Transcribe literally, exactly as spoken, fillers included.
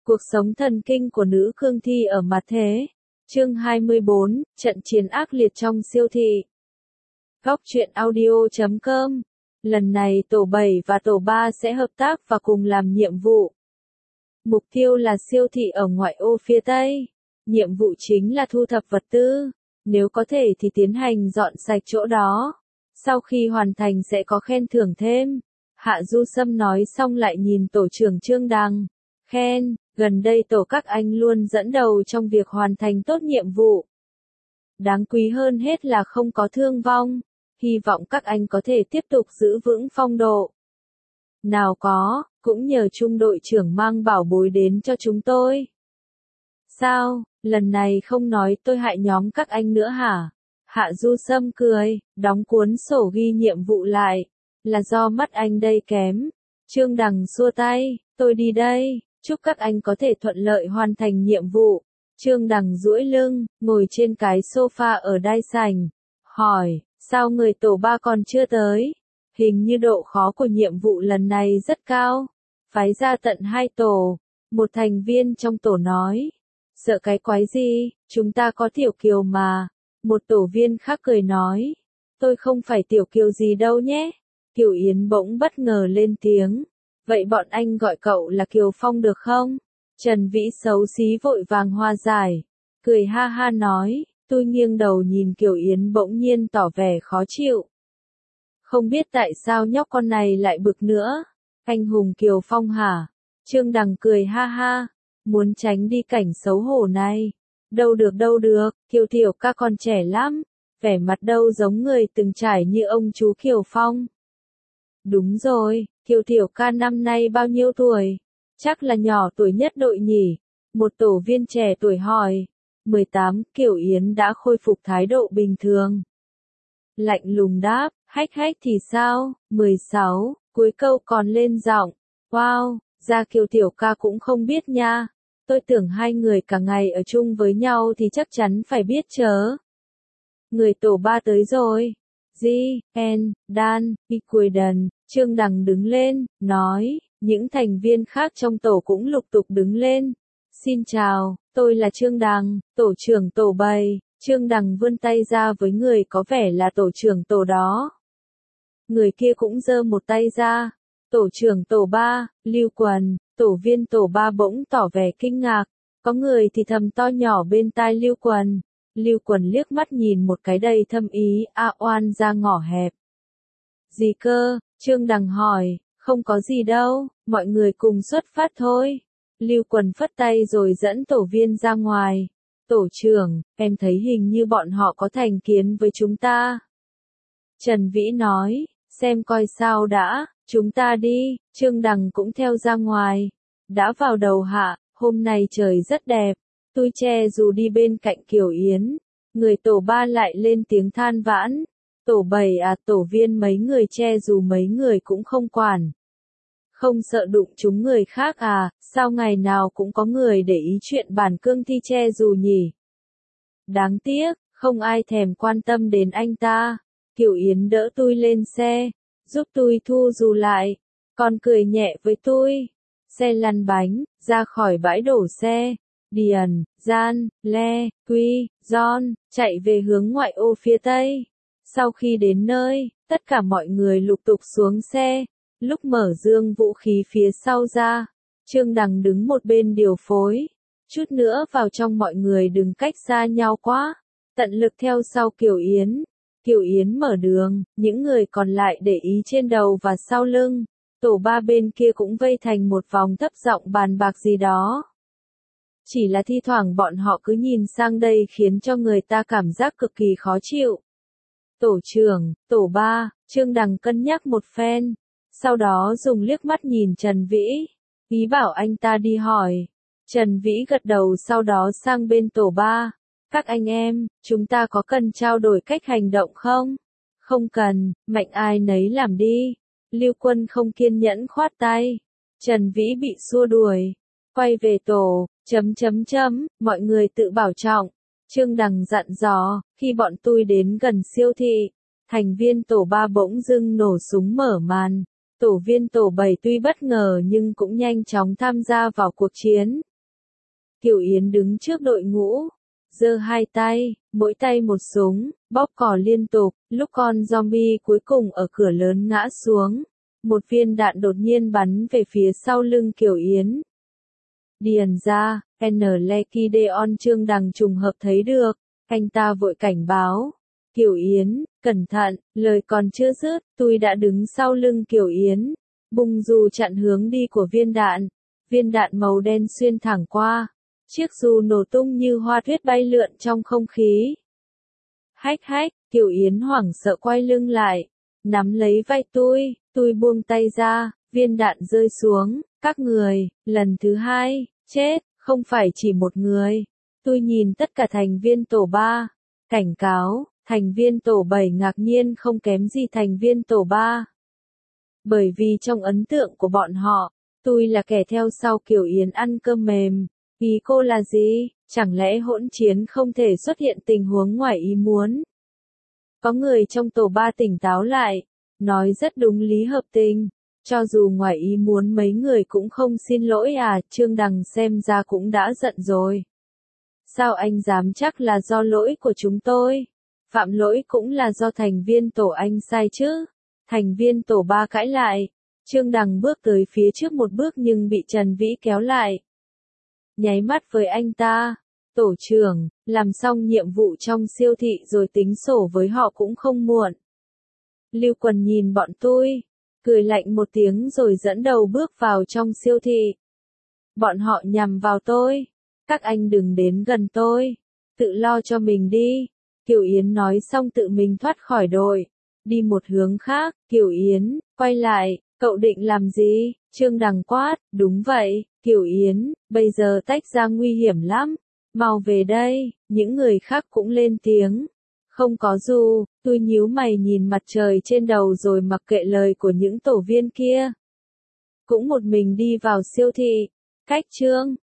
Cuộc sống thần kinh của nữ cương thi ở mặt thế. Chương hai mươi bốn, trận chiến ác liệt trong siêu thị. Góc truyện audio chấm com. Lần này tổ bảy và tổ ba sẽ hợp tác và cùng làm nhiệm vụ. Mục tiêu là siêu thị ở ngoại ô phía Tây. Nhiệm vụ chính là thu thập vật tư. Nếu có thể thì tiến hành dọn sạch chỗ đó. Sau khi hoàn thành sẽ có khen thưởng thêm. Hạ Du Sâm nói xong lại nhìn tổ trưởng Trương Đằng. Khen, gần đây tổ các anh luôn dẫn đầu trong việc hoàn thành tốt nhiệm vụ. Đáng quý hơn hết là không có thương vong. Hy vọng các anh có thể tiếp tục giữ vững phong độ. Nào có, cũng nhờ trung đội trưởng mang bảo bối đến cho chúng tôi. Sao, lần này không nói tôi hại nhóm các anh nữa hả? Hạ Du Sâm cười, đóng cuốn sổ ghi nhiệm vụ lại. Là do mắt anh đây kém. Trương Đằng xua tay, tôi đi đây, chúc các anh có thể thuận lợi hoàn thành nhiệm vụ. Trương Đằng duỗi lưng, ngồi trên cái sofa ở đai sảnh. Hỏi, sao người tổ ba còn chưa tới? Hình như độ khó của nhiệm vụ lần này rất cao. Phái ra tận hai tổ. Một thành viên trong tổ nói. Sợ cái quái gì, chúng ta có Tiểu Kiều mà. Một tổ viên khác cười nói. Tôi không phải Tiểu Kiều gì đâu nhé. Kiều Yến bỗng bất ngờ lên tiếng. Vậy bọn anh gọi cậu là Kiều Phong được không? Trần Vĩ xấu xí vội vàng hòa giải. Cười ha ha nói. Tôi nghiêng đầu nhìn Kiều Yến bỗng nhiên tỏ vẻ khó chịu. Không biết tại sao nhóc con này lại bực nữa. Anh hùng Kiều Phong hả? Trương Đằng cười ha ha. Muốn tránh đi cảnh xấu hổ này. Đâu được đâu được, Kiều Tiểu ca còn trẻ lắm. Vẻ mặt đâu giống người từng trải như ông chú Kiều Phong. Đúng rồi, Kiều Tiểu ca năm nay bao nhiêu tuổi? Chắc là nhỏ tuổi nhất đội nhỉ? Một tổ viên trẻ tuổi hỏi. mười tám, Kiều Yến đã khôi phục thái độ bình thường. Lạnh lùng đáp, hách hách thì sao? mười sáu, cuối câu còn lên giọng. Wow, ra Kiều Tiểu ca cũng không biết nha. Tôi tưởng hai người cả ngày ở chung với nhau thì chắc chắn phải biết chớ. Người tổ ba tới rồi. Di, En, Dan, Iqueden, Trương Đằng đứng lên, nói, những thành viên khác trong tổ cũng lục tục đứng lên. Xin chào, tôi là Trương Đằng, tổ trưởng tổ bảy. Trương Đằng vươn tay ra với người có vẻ là tổ trưởng tổ đó. Người kia cũng giơ một tay ra. Tổ trưởng tổ ba, Lưu Quần, tổ viên tổ ba bỗng tỏ vẻ kinh ngạc. Có người thì thầm to nhỏ bên tai Lưu Quần. Lưu Quần liếc mắt nhìn một cái đầy thâm ý, a oan ra ngõ hẹp. Gì cơ? Trương Đằng hỏi, không có gì đâu, mọi người cùng xuất phát thôi. Lưu Quần phất tay rồi dẫn tổ viên ra ngoài. Tổ trưởng, em thấy hình như bọn họ có thành kiến với chúng ta. Trần Vĩ nói, xem coi sao đã, chúng ta đi, Trương Đằng cũng theo ra ngoài. Đã vào đầu hạ, hôm nay trời rất đẹp. Tôi che dù đi bên cạnh Kiều Yến. Người tổ ba lại lên tiếng than vãn. Tổ bảy à, tổ viên mấy người che dù mấy người cũng không quản. Không sợ đụng chúng người khác à, sao ngày nào cũng có người để ý chuyện bản cương thi che dù nhỉ? Đáng tiếc, không ai thèm quan tâm đến anh ta. Kiều Yến đỡ tôi lên xe, giúp tôi thu dù lại. Còn cười nhẹ với tôi. Xe lăn bánh, ra khỏi bãi đổ xe. Điền, Gian, Le, Quy, John, chạy về hướng ngoại ô phía Tây. Sau khi đến nơi, tất cả mọi người lục tục xuống xe. Lúc mở dương vũ khí phía sau ra, Trương Đằng đứng một bên điều phối. Chút nữa vào trong mọi người đừng cách xa nhau quá. Tận lực theo sau Kiều Yến. Kiều Yến mở đường, những người còn lại để ý trên đầu và sau lưng. Tổ ba bên kia cũng vây thành một vòng thấp giọng bàn bạc gì đó. Chỉ là thi thoảng bọn họ cứ nhìn sang đây khiến cho người ta cảm giác cực kỳ khó chịu. Tổ trưởng, tổ ba, Trương Đằng cân nhắc một phen. Sau đó dùng liếc mắt nhìn Trần Vĩ. Ý bảo anh ta đi hỏi. Trần Vĩ gật đầu sau đó sang bên tổ ba. Các anh em, chúng ta có cần trao đổi cách hành động không? Không cần, mạnh ai nấy làm đi. Lưu Quân không kiên nhẫn khoát tay. Trần Vĩ bị xua đuổi. Quay về tổ, chấm chấm chấm, mọi người tự bảo trọng. Trương Đằng dặn dò, khi bọn tôi đến gần siêu thị, thành viên tổ ba bỗng dưng nổ súng mở màn. Tổ viên tổ bảy tuy bất ngờ nhưng cũng nhanh chóng tham gia vào cuộc chiến. Kiều Yến đứng trước đội ngũ, giơ hai tay, mỗi tay một súng, bóp cò liên tục, lúc con zombie cuối cùng ở cửa lớn ngã xuống, một viên đạn đột nhiên bắn về phía sau lưng Kiều Yến. Điền ra, Enlekideon Trương Đằng trùng hợp thấy được, anh ta vội cảnh báo. Kiều Yến, cẩn thận, lời còn chưa dứt, tôi đã đứng sau lưng Kiều Yến, bung dù chặn hướng đi của viên đạn. Viên đạn màu đen xuyên thẳng qua. Chiếc dù nổ tung như hoa tuyết bay lượn trong không khí. Hách hách, Kiều Yến hoảng sợ quay lưng lại, nắm lấy vai tôi, tôi buông tay ra, viên đạn rơi xuống, các người, lần thứ hai, chết, không phải chỉ một người. Tôi nhìn tất cả thành viên tổ ba, cảnh cáo, thành viên tổ bảy ngạc nhiên không kém gì thành viên tổ ba. Bởi vì trong ấn tượng của bọn họ, tôi là kẻ theo sau Kiều Yến ăn cơm mềm. Ý cô là gì? Chẳng lẽ hỗn chiến không thể xuất hiện tình huống ngoài ý muốn? Có người trong tổ ba tỉnh táo lại, nói rất đúng lý hợp tình. Cho dù ngoài ý muốn mấy người cũng không xin lỗi à, Trương Đằng xem ra cũng đã giận rồi. Sao anh dám chắc là do lỗi của chúng tôi? Phạm lỗi cũng là do thành viên tổ anh sai chứ? Thành viên tổ ba cãi lại. Trương Đằng bước tới phía trước một bước nhưng bị Trần Vĩ kéo lại. Nháy mắt với anh ta. Tổ trưởng, làm xong nhiệm vụ trong siêu thị rồi tính sổ với họ cũng không muộn. Lưu Quần nhìn bọn tôi, cười lạnh một tiếng rồi dẫn đầu bước vào trong siêu thị. Bọn họ nhằm vào tôi. Các anh đừng đến gần tôi. Tự lo cho mình đi. Kiều Yến nói xong tự mình thoát khỏi đội. Đi một hướng khác. Kiều Yến, quay lại, cậu định làm gì? Trương Đằng quát, đúng vậy, Kiều Yến, bây giờ tách ra nguy hiểm lắm. Mau về đây, những người khác cũng lên tiếng. Không có dù, tôi nhíu mày nhìn mặt trời trên đầu rồi mặc kệ lời của những tổ viên kia. Cũng một mình đi vào siêu thị. Cách Trương